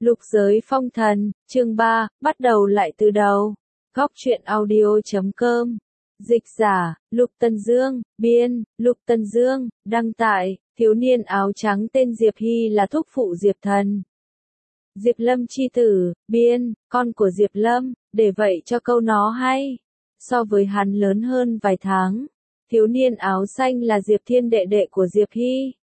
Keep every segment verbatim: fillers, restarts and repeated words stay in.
Lục giới phong thần, chương ba, bắt đầu lại từ đầu. Góc truyện audio chấm com. Dịch giả, Lục Tân Dương, biên, Lục Tân Dương, đăng tải, thiếu niên áo trắng tên Diệp Hy là thúc phụ Diệp Thần. Diệp Lâm chi tử, biên, con của Diệp Lâm, để vậy cho câu nó hay. So với hắn lớn hơn vài tháng, thiếu niên áo xanh là Diệp Thiên đệ đệ của Diệp Hy.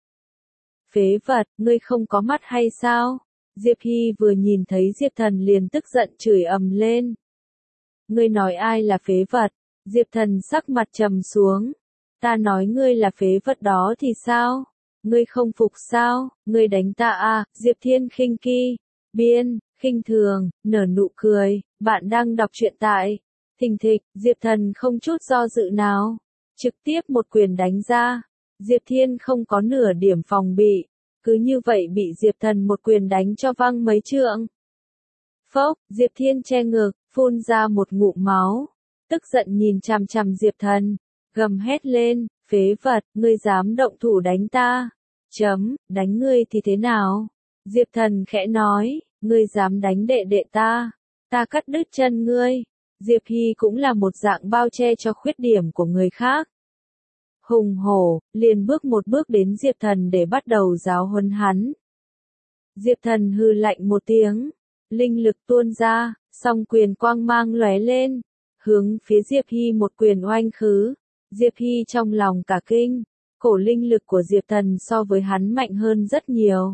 Phế vật, ngươi không có mắt hay sao? Diệp Hy vừa nhìn thấy Diệp Thần liền tức giận chửi ầm lên. Ngươi nói ai là phế vật? Diệp Thần sắc mặt trầm xuống. Ta nói ngươi là phế vật đó thì sao? Ngươi không phục sao? Ngươi đánh ta à? Diệp Thiên khinh kỳ, biên, khinh thường, nở nụ cười. Bạn đang đọc truyện tại Thình Thịch. Diệp Thần không chút do dự nào, trực tiếp một quyền đánh ra. Diệp Thiên không có nửa điểm phòng bị, cứ như vậy bị Diệp Thần một quyền đánh cho văng mấy trượng. Phốc, Diệp Thiên che ngực, phun ra một ngụm máu, tức giận nhìn chằm chằm Diệp Thần, gầm hét lên, phế vật, ngươi dám động thủ đánh ta? Chấm, đánh ngươi thì thế nào? Diệp Thần khẽ nói, ngươi dám đánh đệ đệ ta, ta cắt đứt chân ngươi. Diệp Hy cũng là một dạng bao che cho khuyết điểm của người khác. Hùng hổ, liền bước một bước đến Diệp Thần để bắt đầu giáo huấn hắn. Diệp Thần hừ lạnh một tiếng, linh lực tuôn ra, song quyền quang mang lóe lên, hướng phía Diệp Hy một quyền oanh khứ. Diệp Hy trong lòng cả kinh, cổ linh lực của Diệp Thần so với hắn mạnh hơn rất nhiều.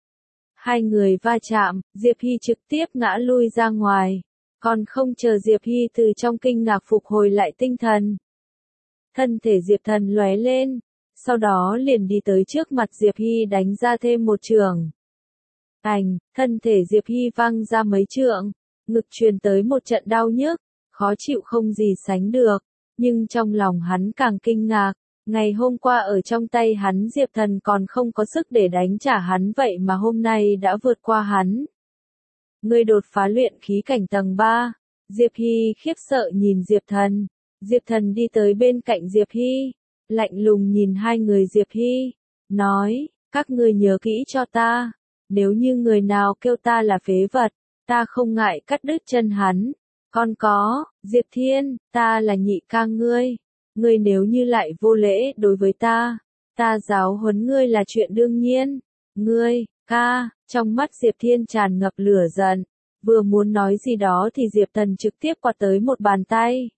Hai người va chạm, Diệp Hy trực tiếp ngã lui ra ngoài, còn không chờ Diệp Hy từ trong kinh ngạc phục hồi lại tinh thần. Thân thể Diệp Thần lóe lên, sau đó liền đi tới trước mặt Diệp Hy đánh ra thêm một chưởng. Ảnh, thân thể Diệp Hy văng ra mấy trượng, ngực truyền tới một trận đau nhức, khó chịu không gì sánh được, nhưng trong lòng hắn càng kinh ngạc, ngày hôm qua ở trong tay hắn Diệp Thần còn không có sức để đánh trả hắn vậy mà hôm nay đã vượt qua hắn. Ngươi đột phá luyện khí cảnh tầng ba, Diệp Hy khiếp sợ nhìn Diệp Thần. Diệp Thần đi tới bên cạnh Diệp Hy, lạnh lùng nhìn hai người Diệp Hy, nói, các ngươi nhớ kỹ cho ta, nếu như người nào kêu ta là phế vật, ta không ngại cắt đứt chân hắn. Còn có, Diệp Thiên, ta là nhị ca ngươi, ngươi nếu như lại vô lễ đối với ta, ta giáo huấn ngươi là chuyện đương nhiên. Ngươi, ca, trong mắt Diệp Thiên tràn ngập lửa giận, vừa muốn nói gì đó thì Diệp Thần trực tiếp quạt tới một bàn tay.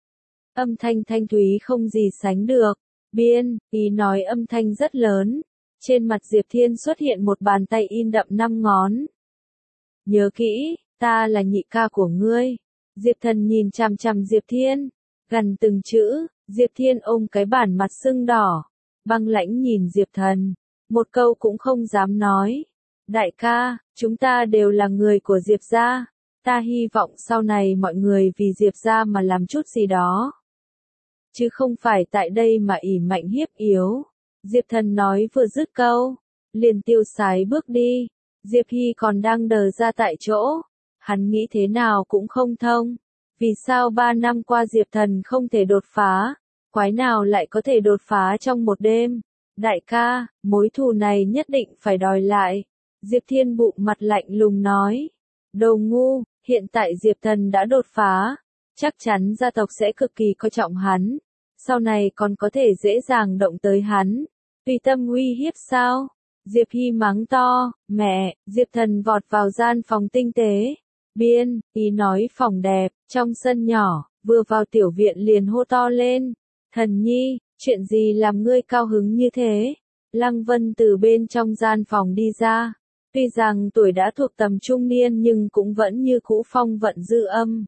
Âm thanh thanh thúy không gì sánh được, biên, ý nói âm thanh rất lớn. Trên mặt Diệp Thiên xuất hiện một bàn tay in đậm năm ngón. Nhớ kỹ, ta là nhị ca của ngươi. Diệp Thần nhìn chằm chằm Diệp Thiên, gần từng chữ. Diệp Thiên ôm cái bản mặt sưng đỏ, băng lãnh nhìn Diệp Thần, một câu cũng không dám nói. Đại ca, chúng ta đều là người của Diệp gia, ta hy vọng sau này mọi người vì Diệp gia mà làm chút gì đó, chứ không phải tại đây mà ỷ mạnh hiếp yếu. Diệp Thần nói vừa dứt câu, liền tiêu sái bước đi. Diệp Hy còn đang đờ ra tại chỗ, hắn nghĩ thế nào cũng không thông. Vì sao ba năm qua Diệp Thần không thể đột phá, quái nào lại có thể đột phá trong một đêm. Đại ca, mối thù này nhất định phải đòi lại. Diệp Thiên bụng mặt lạnh lùng nói, đồ ngu, hiện tại Diệp Thần đã đột phá, chắc chắn gia tộc sẽ cực kỳ coi trọng hắn, sau này còn có thể dễ dàng động tới hắn, tùy tâm uy hiếp sao? Diệp Hy mắng to, mẹ. Diệp Thần vọt vào gian phòng tinh tế, biên, ý nói phòng đẹp, trong sân nhỏ, vừa vào tiểu viện liền hô to lên, Thần nhi, chuyện gì làm ngươi cao hứng như thế? Lăng Vân từ bên trong gian phòng đi ra, tuy rằng tuổi đã thuộc tầm trung niên nhưng cũng vẫn như cũ phong vận dư âm.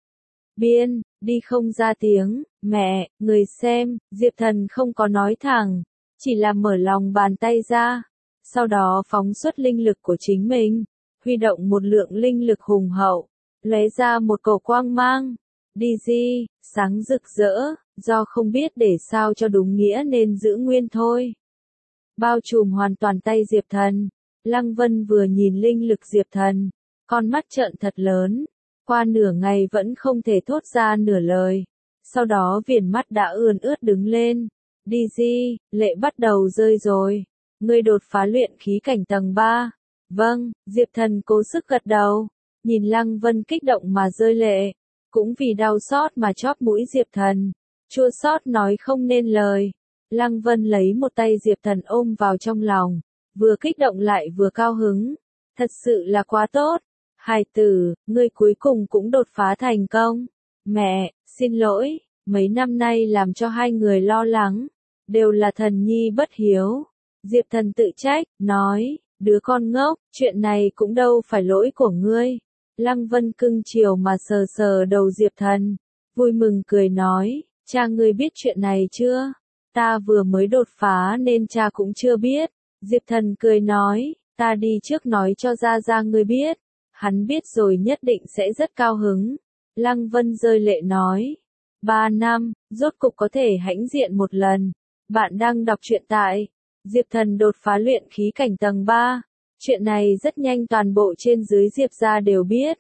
Biên, đi không ra tiếng, mẹ, người xem. Diệp Thần không có nói thẳng, chỉ là mở lòng bàn tay ra, sau đó phóng xuất linh lực của chính mình, huy động một lượng linh lực hùng hậu, lóe ra một cầu quang mang, đi di, sáng rực rỡ, do không biết để sao cho đúng nghĩa nên giữ nguyên thôi. Bao trùm hoàn toàn tay Diệp Thần. Lăng Vân vừa nhìn linh lực Diệp Thần, con mắt trợn thật lớn, qua nửa ngày vẫn không thể thốt ra nửa lời, sau đó viền mắt đã ươn ướt đứng lên. Đi di, lệ bắt đầu rơi rồi, ngươi đột phá luyện khí cảnh tầng ba, Vâng, Diệp Thần cố sức gật đầu, nhìn Lăng Vân kích động mà rơi lệ, cũng vì đau xót mà chóp mũi Diệp Thần, chua xót nói không nên lời. Lăng Vân lấy một tay Diệp Thần ôm vào trong lòng, vừa kích động lại vừa cao hứng, thật sự là quá tốt. Hài tử, ngươi cuối cùng cũng đột phá thành công. Mẹ, xin lỗi, mấy năm nay làm cho hai người lo lắng, đều là Thần nhi bất hiếu. Diệp Thần tự trách, nói, đứa con ngốc, chuyện này cũng đâu phải lỗi của ngươi. Lăng Vân cưng chiều mà sờ sờ đầu Diệp Thần, vui mừng cười nói, cha ngươi biết chuyện này chưa? Ta vừa mới đột phá nên cha cũng chưa biết. Diệp Thần cười nói, ta đi trước nói cho gia gia ngươi biết, hắn biết rồi nhất định sẽ rất cao hứng. Lăng Vân rơi lệ nói, ba năm, rốt cục có thể hãnh diện một lần. Bạn đang đọc truyện tại Diệp Thần đột phá luyện khí cảnh tầng ba. Chuyện này rất nhanh toàn bộ trên dưới Diệp gia đều biết.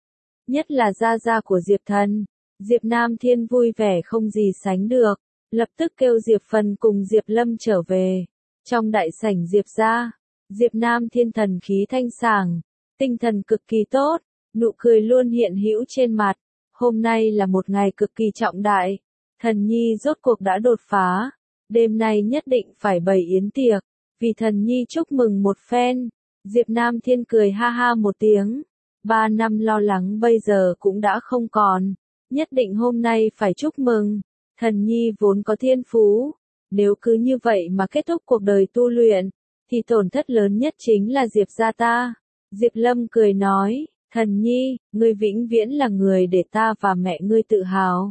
Nhất là gia gia của Diệp Thần, Diệp Nam Thiên vui vẻ không gì sánh được, lập tức kêu Diệp Phần cùng Diệp Lâm trở về. Trong đại sảnh Diệp gia, Diệp Nam Thiên thần khí thanh sảng, tinh thần cực kỳ tốt, nụ cười luôn hiện hữu trên mặt. Hôm nay là một ngày cực kỳ trọng đại, Thần nhi rốt cuộc đã đột phá, đêm nay nhất định phải bày yến tiệc, vì Thần nhi chúc mừng một phen. Diệp Nam Thiên cười ha ha một tiếng, ba năm lo lắng bây giờ cũng đã không còn, nhất định hôm nay phải chúc mừng. Thần nhi vốn có thiên phú, nếu cứ như vậy mà kết thúc cuộc đời tu luyện, thì tổn thất lớn nhất chính là Diệp gia ta. Diệp Lâm cười nói, Thần nhi, ngươi vĩnh viễn là người để ta và mẹ ngươi tự hào.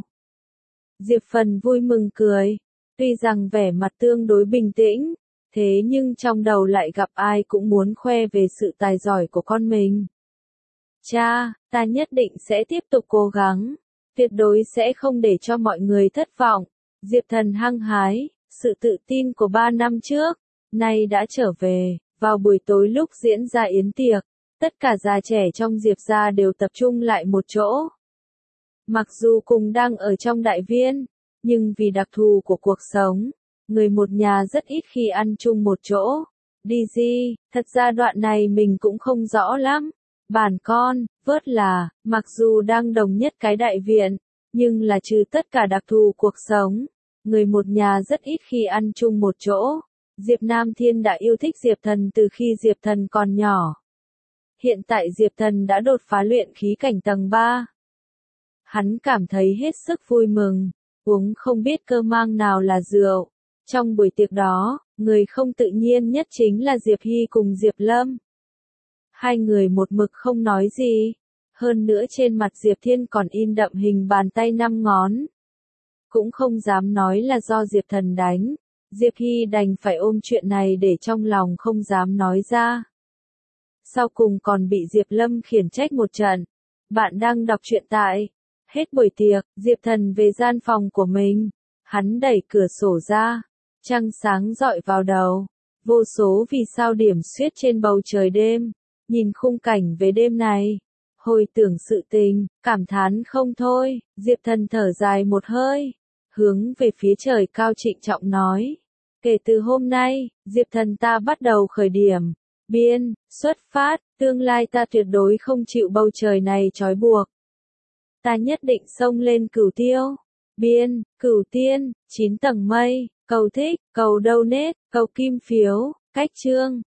Diệp Phần vui mừng cười, tuy rằng vẻ mặt tương đối bình tĩnh, thế nhưng trong đầu lại gặp ai cũng muốn khoe về sự tài giỏi của con mình. Cha, ta nhất định sẽ tiếp tục cố gắng, tuyệt đối sẽ không để cho mọi người thất vọng. Diệp Thần hăng hái, sự tự tin của ba năm trước, nay đã trở về. Vào buổi tối lúc diễn ra yến tiệc, tất cả già trẻ trong Diệp gia đều tập trung lại một chỗ. Mặc dù cùng đang ở trong đại viên, nhưng vì đặc thù của cuộc sống, người một nhà rất ít khi ăn chung một chỗ. Đi gì, thật ra đoạn này mình cũng không rõ lắm. Bản con, vớt là, mặc dù đang đồng nhất cái đại viện, nhưng là trừ tất cả đặc thù cuộc sống, người một nhà rất ít khi ăn chung một chỗ. Diệp Nam Thiên đã yêu thích Diệp Thần từ khi Diệp Thần còn nhỏ. Hiện tại Diệp Thần đã đột phá luyện khí cảnh tầng ba. Hắn cảm thấy hết sức vui mừng, uống không biết cơ mang nào là rượu. Trong buổi tiệc đó, người không tự nhiên nhất chính là Diệp Hy cùng Diệp Lâm. Hai người một mực không nói gì, hơn nữa trên mặt Diệp Thiên còn in đậm hình bàn tay năm ngón. Cũng không dám nói là do Diệp Thần đánh, Diệp Hy đành phải ôm chuyện này để trong lòng không dám nói ra. Sau cùng còn bị Diệp Lâm khiển trách một trận. Bạn đang đọc truyện tại. Hết buổi tiệc, Diệp Thần về gian phòng của mình. Hắn đẩy cửa sổ ra. Trăng sáng rọi vào đầu. Vô số vì sao điểm xuyết trên bầu trời đêm. Nhìn khung cảnh về đêm này. Hồi tưởng sự tình, cảm thán không thôi. Diệp Thần thở dài một hơi. Hướng về phía trời cao trịnh trọng nói. Kể từ hôm nay, Diệp Thần ta bắt đầu khởi điểm. Biên, xuất phát, tương lai ta tuyệt đối không chịu bầu trời này trói buộc. Ta nhất định xông lên cửu tiêu. Biên, cửu tiên, chín tầng mây, cầu thích, cầu donate, cầu kim phiếu, cách chương.